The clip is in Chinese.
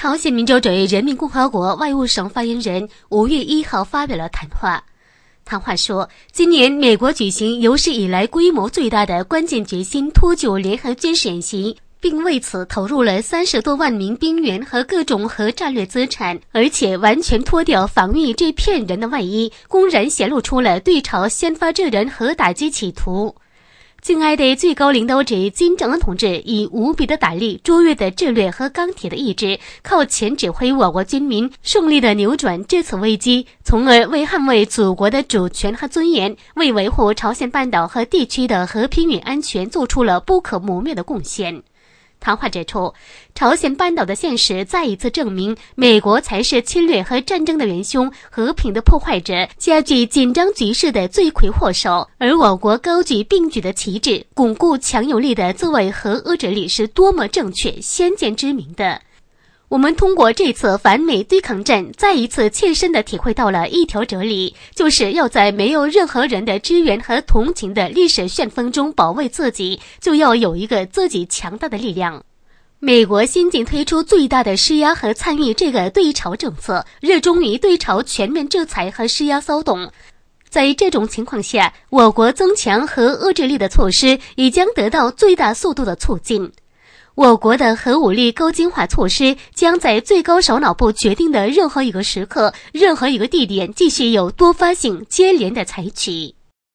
朝鲜民主主义人民共和国外务省发言人5月1号发表了谈话。谈话说，今年美国举行有史以来规模最大的关键决心脱臼联合军事演习，并为此投入了30多万名兵员和各种核战略资产，而且完全脱掉防御这骗人的外衣，公然显露出了对朝先发制人核打击企图。敬爱的最高领导者金正恩同志以无比的胆力、卓越的智略和钢铁的意志，靠前指挥我国军民顺利地扭转这次危机，从而为捍卫祖国的主权和尊严，为维护朝鲜半岛和地区的和平与安全做出了不可磨灭的贡献。谈话指出，朝鲜半岛的现实再一次证明，美国才是侵略和战争的元凶，和平的破坏者，加剧紧张局势的罪魁祸首。而我国高举并举的旗帜，巩固强有力的自卫和遏制力是多么正确、先见之明的。我们通过这次反美对抗战，再一次切身地体会到了一条哲理，就是要在没有任何人的支援和同情的历史旋风中保卫自己，就要有一个自己强大的力量。美国新近推出最大的施压和参与这个对朝政策，热衷于对朝全面制裁和施压骚动。在这种情况下，我国增强和遏制力的措施也将得到最大速度的促进。我国的核武力高精化措施将在最高首脑部决定的任何一个时刻、任何一个地点继续有多发性、接连的采取。